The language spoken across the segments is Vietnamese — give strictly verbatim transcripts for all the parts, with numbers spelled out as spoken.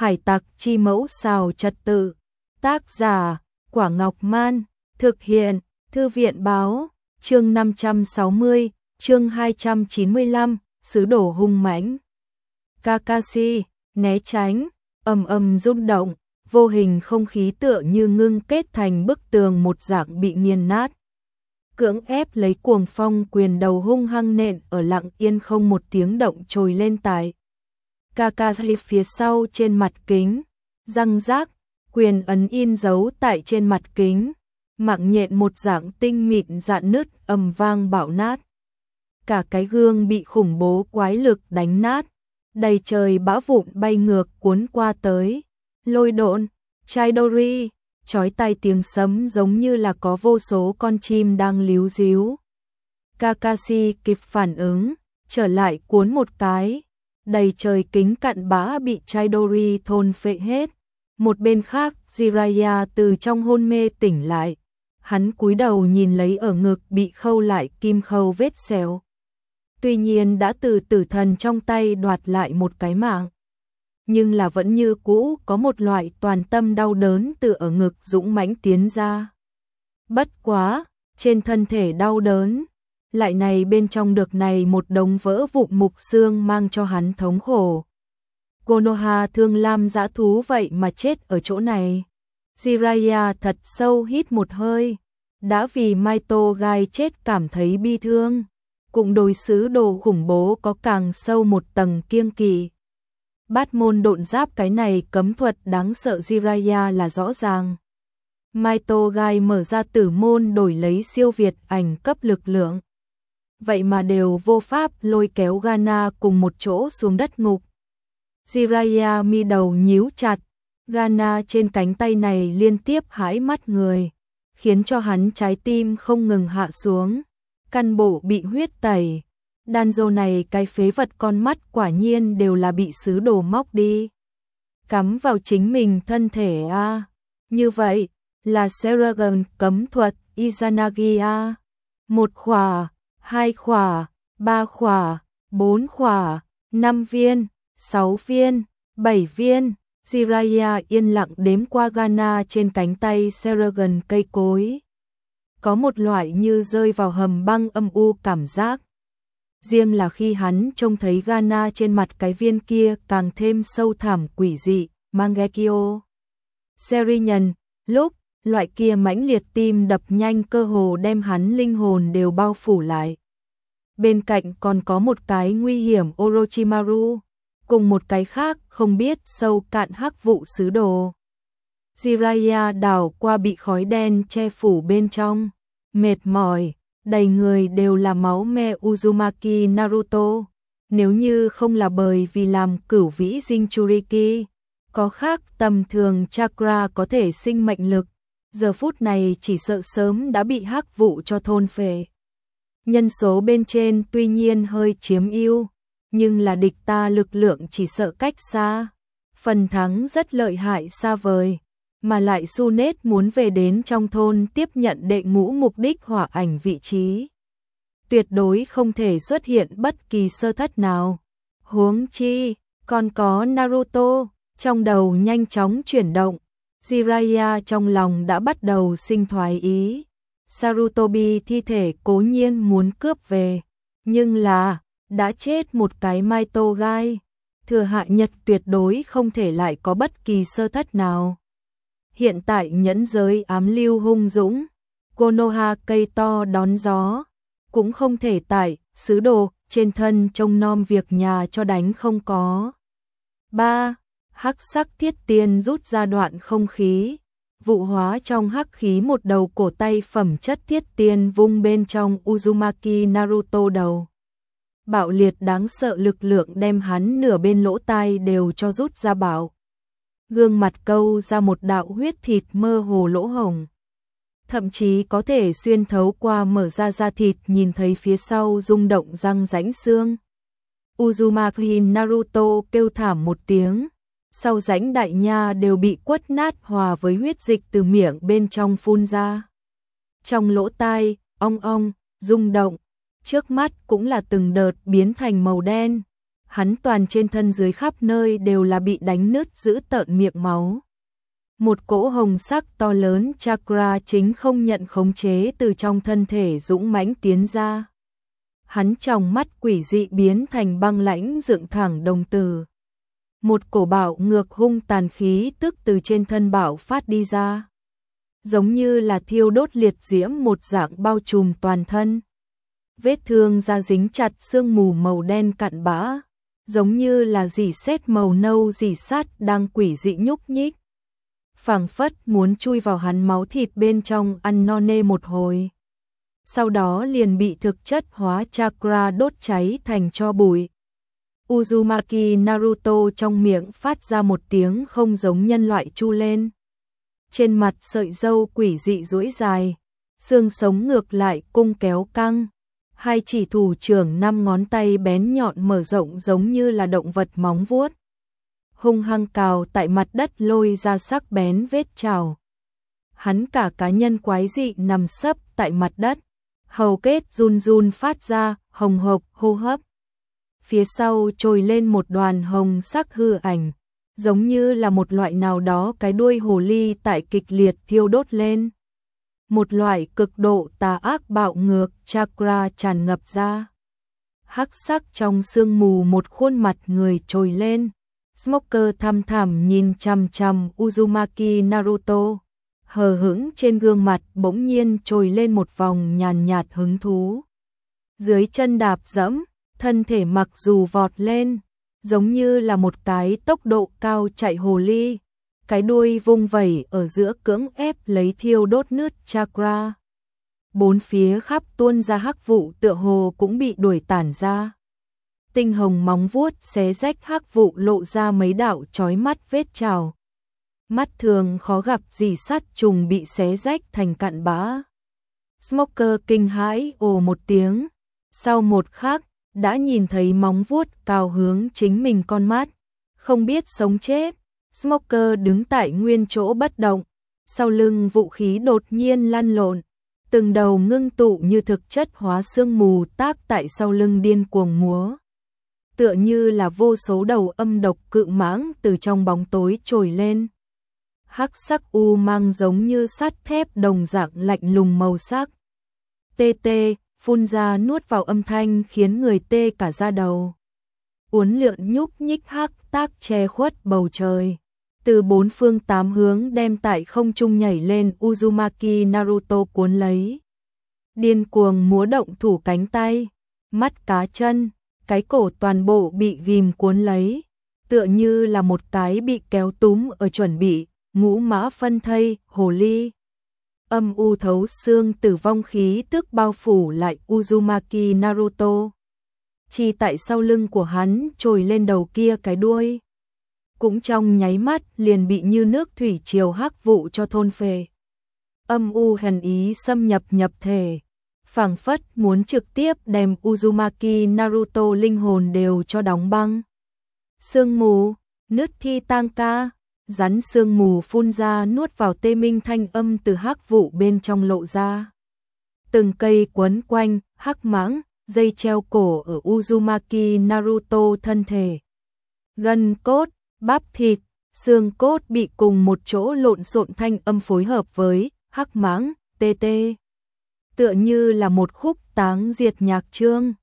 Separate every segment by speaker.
Speaker 1: Hải tặc chi mẫu xào trật tự. Tác giả, Quả Ngọc Man. Thực hiện, Thư viện báo. Chương năm trăm sáu mươi, chương hai trăm chín mươi lăm, sứ đồ hung mãnh. Kakashi, né tránh, ầm ầm rung động, vô hình không khí tựa như ngưng kết thành bức tường một dạng bị nghiền nát. Cưỡng ép lấy cuồng phong quyền đầu hung hăng nện ở lặng yên không một tiếng động trồi lên tại. Kakashi phía sau trên mặt kính, răng rác, quyền ấn in dấu tại trên mặt kính, mạng nhện một dạng tinh mịn rạn nứt ầm vang bạo nát. Cả cái gương bị khủng bố quái lực đánh nát, đầy trời bão vụn bay ngược cuốn qua tới. Lôi độn, Chidori, chói tai tiếng sấm giống như là có vô số con chim đang líu ríu. Kakashi kịp phản ứng, trở lại cuốn một cái, đầy trời kính cặn bã bị Chidori thôn phệ hết. Một bên khác, Jiraiya từ trong hôn mê tỉnh lại, hắn cúi đầu nhìn lấy ở ngực bị khâu lại kim khâu vết sẹo. Tuy nhiên đã từ tử thần trong tay đoạt lại một cái mạng, nhưng là vẫn như cũ có một loại toàn tâm đau đớn từ ở ngực dũng mãnh tiến ra. Bất quá, trên thân thể đau đớn, lại này bên trong được này một đống vỡ vụn mục xương mang cho hắn thống khổ. Konoha thương lam dã thú vậy mà chết ở chỗ này. Jiraiya thật sâu hít một hơi, đã vì Maito Gai chết cảm thấy bi thương, cũng đối sứ đồ khủng bố có càng sâu một tầng kiêng kỵ. Bát môn độn giáp cái này cấm thuật đáng sợ Jiraiya là rõ ràng. Maito Gai mở ra tử môn đổi lấy siêu việt ảnh cấp lực lượng. Vậy mà đều vô pháp lôi kéo Gana cùng một chỗ xuống đất ngục. Jiraiya mi đầu nhíu chặt, Gana trên cánh tay này liên tiếp hãi mắt người, khiến cho hắn trái tim không ngừng hạ xuống, căn bộ bị huyết tẩy. Danzo này cái phế vật con mắt quả nhiên đều là bị sứ đồ móc đi, cắm vào chính mình thân thể a. À. Như vậy, là Seragon cấm thuật Izanagi a. À. Một khỏa, hai khỏa, ba khỏa, bốn khỏa, năm viên, sáu viên, bảy viên. Jiraiya yên lặng đếm qua Gana trên cánh tay Seragon cây cối. Có một loại như rơi vào hầm băng âm u cảm giác. Riêng là khi hắn trông thấy Gana trên mặt cái viên kia càng thêm sâu thẳm quỷ dị, Mangekyo. Serinhân, lúc, loại kia mãnh liệt tim đập nhanh cơ hồ đem hắn linh hồn đều bao phủ lại. Bên cạnh còn có một cái nguy hiểm Orochimaru, cùng một cái khác không biết sâu cạn hắc vụ sứ đồ. Jiraiya đảo qua bị khói đen che phủ bên trong, mệt mỏi, đầy người đều là máu me Uzumaki Naruto. Nếu như không là bởi vì làm cửu vĩ Jinchuriki, có khác tầm thường chakra có thể sinh mệnh lực, giờ phút này chỉ sợ sớm đã bị hắc vụ cho thôn phệ. Nhân số bên trên tuy nhiên hơi chiếm ưu, nhưng là địch ta lực lượng chỉ sợ cách xa, phần thắng rất lợi hại xa vời, mà lại Sunet muốn về đến trong thôn tiếp nhận đệ ngũ mục đích hỏa ảnh vị trí. Tuyệt đối không thể xuất hiện bất kỳ sơ thất nào. Huống chi, còn có Naruto, trong đầu nhanh chóng chuyển động, Jiraiya trong lòng đã bắt đầu sinh thoái ý. Sarutobi thi thể cố nhiên muốn cướp về, nhưng là đã chết một cái Maito Gai, thừa hạ nhật tuyệt đối không thể lại có bất kỳ sơ thất nào. Hiện tại nhẫn giới ám lưu hung dũng, Konoha cây to đón gió, cũng không thể tại sứ đồ trên thân trông nom việc nhà cho đánh không có. ba. Hắc sắc thiết tiên rút ra đoạn không khí, vụ hóa trong hắc khí một đầu cổ tay phẩm chất thiết tiên vung bên trong Uzumaki Naruto đầu. Bạo liệt đáng sợ lực lượng đem hắn nửa bên lỗ tai đều cho rút ra bạo. Gương mặt câu ra một đạo huyết thịt mơ hồ lỗ hổng. Thậm chí có thể xuyên thấu qua mở ra da thịt nhìn thấy phía sau rung động răng rãnh xương. Uzumaki Naruto kêu thảm một tiếng, sau rãnh đại nha đều bị quất nát hòa với huyết dịch từ miệng bên trong phun ra. Trong lỗ tai, ong ong, rung động, trước mắt cũng là từng đợt biến thành màu đen. hắn toàn trên thân dưới khắp nơi đều là bị đánh nứt dữ tợn miệng máu. Một cỗ hồng sắc to lớn chakra chính không nhận khống chế từ trong thân thể dũng mãnh tiến ra. Hắn trong mắt quỷ dị biến thành băng lãnh dựng thẳng đồng tử. Một cổ bạo ngược hung tàn khí tức từ trên thân bạo phát đi ra. Giống như là thiêu đốt liệt diễm một dạng bao trùm toàn thân. Vết thương da dính chặt sương mù màu đen cặn bã, giống như là rỉ sét màu nâu rỉ sắt đang quỷ dị nhúc nhích. Phảng phất muốn chui vào hắn máu thịt bên trong ăn no nê một hồi. Sau đó liền bị thực chất hóa chakra đốt cháy thành tro bụi. Uzumaki Naruto trong miệng phát ra một tiếng không giống nhân loại chu lên. Trên mặt sợi râu quỷ dị duỗi dài, xương sống ngược lại cung kéo căng. Hai chỉ thủ trưởng năm ngón tay bén nhọn mở rộng giống như là động vật móng vuốt. Hung hăng cào tại mặt đất lôi ra sắc bén vết trào. Hắn cả cá nhân quái dị nằm sấp tại mặt đất. Hầu kết run run phát ra, hồng hộc hô hấp. Phía sau trồi lên một đoàn hồng sắc hư ảnh, giống như là một loại nào đó cái đuôi hồ ly tại kịch liệt thiêu đốt lên. Một loại cực độ tà ác bạo ngược chakra tràn ngập ra. Hắc sắc trong sương mù một khuôn mặt người trồi lên. Smoker thăm thẳm nhìn chằm chằm Uzumaki Naruto. Hờ hững trên gương mặt bỗng nhiên trồi lên một vòng nhàn nhạt hứng thú. Dưới chân đạp dẫm, thân thể mặc dù vọt lên, giống như là một cái tốc độ cao chạy hồ ly. Cái đuôi vung vẩy ở giữa cưỡng ép lấy thiêu đốt nứt chakra. Bốn phía khắp tuôn ra hắc vụ tựa hồ cũng bị đuổi tản ra. Tinh hồng móng vuốt xé rách hắc vụ lộ ra mấy đạo chói mắt vết trào. Mắt thường khó gặp gì sắt trùng bị xé rách thành cặn bã. Smoker kinh hãi ồ một tiếng. Sau một khắc, đã nhìn thấy móng vuốt cào hướng chính mình con mắt. Không biết sống chết. Smoker đứng tại nguyên chỗ bất động. Sau lưng vũ khí đột nhiên lăn lộn. Từng đầu ngưng tụ như thực chất hóa sương mù tác tại sau lưng điên cuồng múa. Tựa như là vô số đầu âm độc cự mãng từ trong bóng tối trồi lên. Hắc sắc u mang giống như sắt thép đồng dạng lạnh lùng màu sắc. Tê tê, phun ra nuốt vào âm thanh khiến người tê cả da đầu. Uốn lượn nhúc nhích hắc tác che khuất bầu trời. Từ bốn phương tám hướng đem tại không trung nhảy lên Uzumaki Naruto cuốn lấy. Điên cuồng múa động thủ cánh tay, mắt cá chân, cái cổ toàn bộ bị ghim cuốn lấy. Tựa như là một cái bị kéo túm ở chuẩn bị, ngũ mã phân thây, hồ ly. Âm u thấu xương tử vong khí tức bao phủ lại Uzumaki Naruto. Chỉ tại sau lưng của hắn trồi lên đầu kia cái đuôi. Cũng trong nháy mắt liền bị như nước thủy triều hắc vụ cho thôn phệ. Âm u hàn ý xâm nhập nhập thể, phảng phất muốn trực tiếp đem Uzumaki Naruto linh hồn đều cho đóng băng. Sương mù, nứt thi tang ca, rắn sương mù phun ra nuốt vào tê minh thanh âm từ hắc vụ bên trong lộ ra. Từng cây quấn quanh, hắc mãng, dây treo cổ ở Uzumaki Naruto thân thể. Gân cốt, bắp thịt, xương cốt bị cùng một chỗ lộn xộn thanh âm phối hợp với hắc mãng, tê tê. Tựa như là một khúc táng diệt nhạc chương.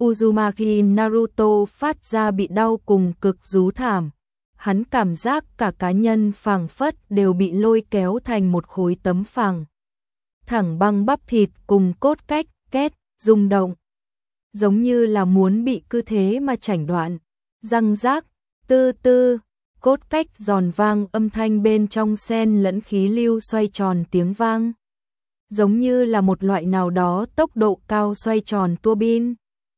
Speaker 1: Uzumaki Naruto phát ra bị đau cùng cực rú thảm. Hắn cảm giác cả cá nhân phảng phất đều bị lôi kéo thành một khối tấm phẳng. Thẳng băng bắp thịt cùng cốt cách, két, rung động. Giống như là muốn bị cứ thế mà chảnh đoạn. Răng rác, tư tư, cốt cách giòn vang âm thanh bên trong xen lẫn khí lưu xoay tròn tiếng vang. Giống như là một loại nào đó tốc độ cao xoay tròn tua bin.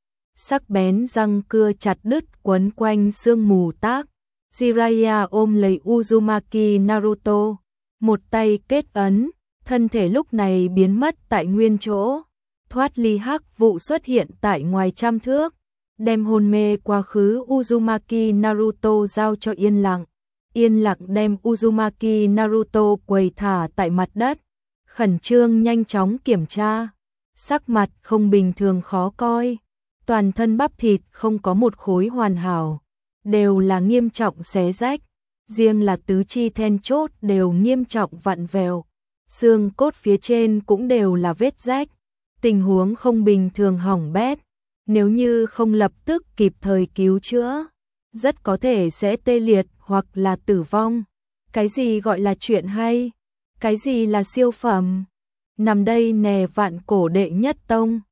Speaker 1: Sắc bén răng cưa chặt đứt quấn quanh sương mù tác. Jiraiya ôm lấy Uzumaki Naruto, một tay kết ấn, thân thể lúc này biến mất tại nguyên chỗ, thoát ly hắc vụ xuất hiện tại ngoài trăm thước, đem hôn mê quá khứ Uzumaki Naruto giao cho yên lặng, yên lặng đem Uzumaki Naruto quỳ thả tại mặt đất, khẩn trương nhanh chóng kiểm tra, sắc mặt không bình thường khó coi, toàn thân bắp thịt không có một khối hoàn hảo, đều là nghiêm trọng xé rách, riêng là tứ chi then chốt đều nghiêm trọng vặn vẹo, xương cốt phía trên cũng đều là vết rách, tình huống không bình thường hỏng bét, nếu như không lập tức kịp thời cứu chữa, rất có thể sẽ tê liệt hoặc là tử vong. Cái gì gọi là chuyện hay? Cái gì là siêu phẩm? Nằm đây nè vạn cổ đệ nhất tông.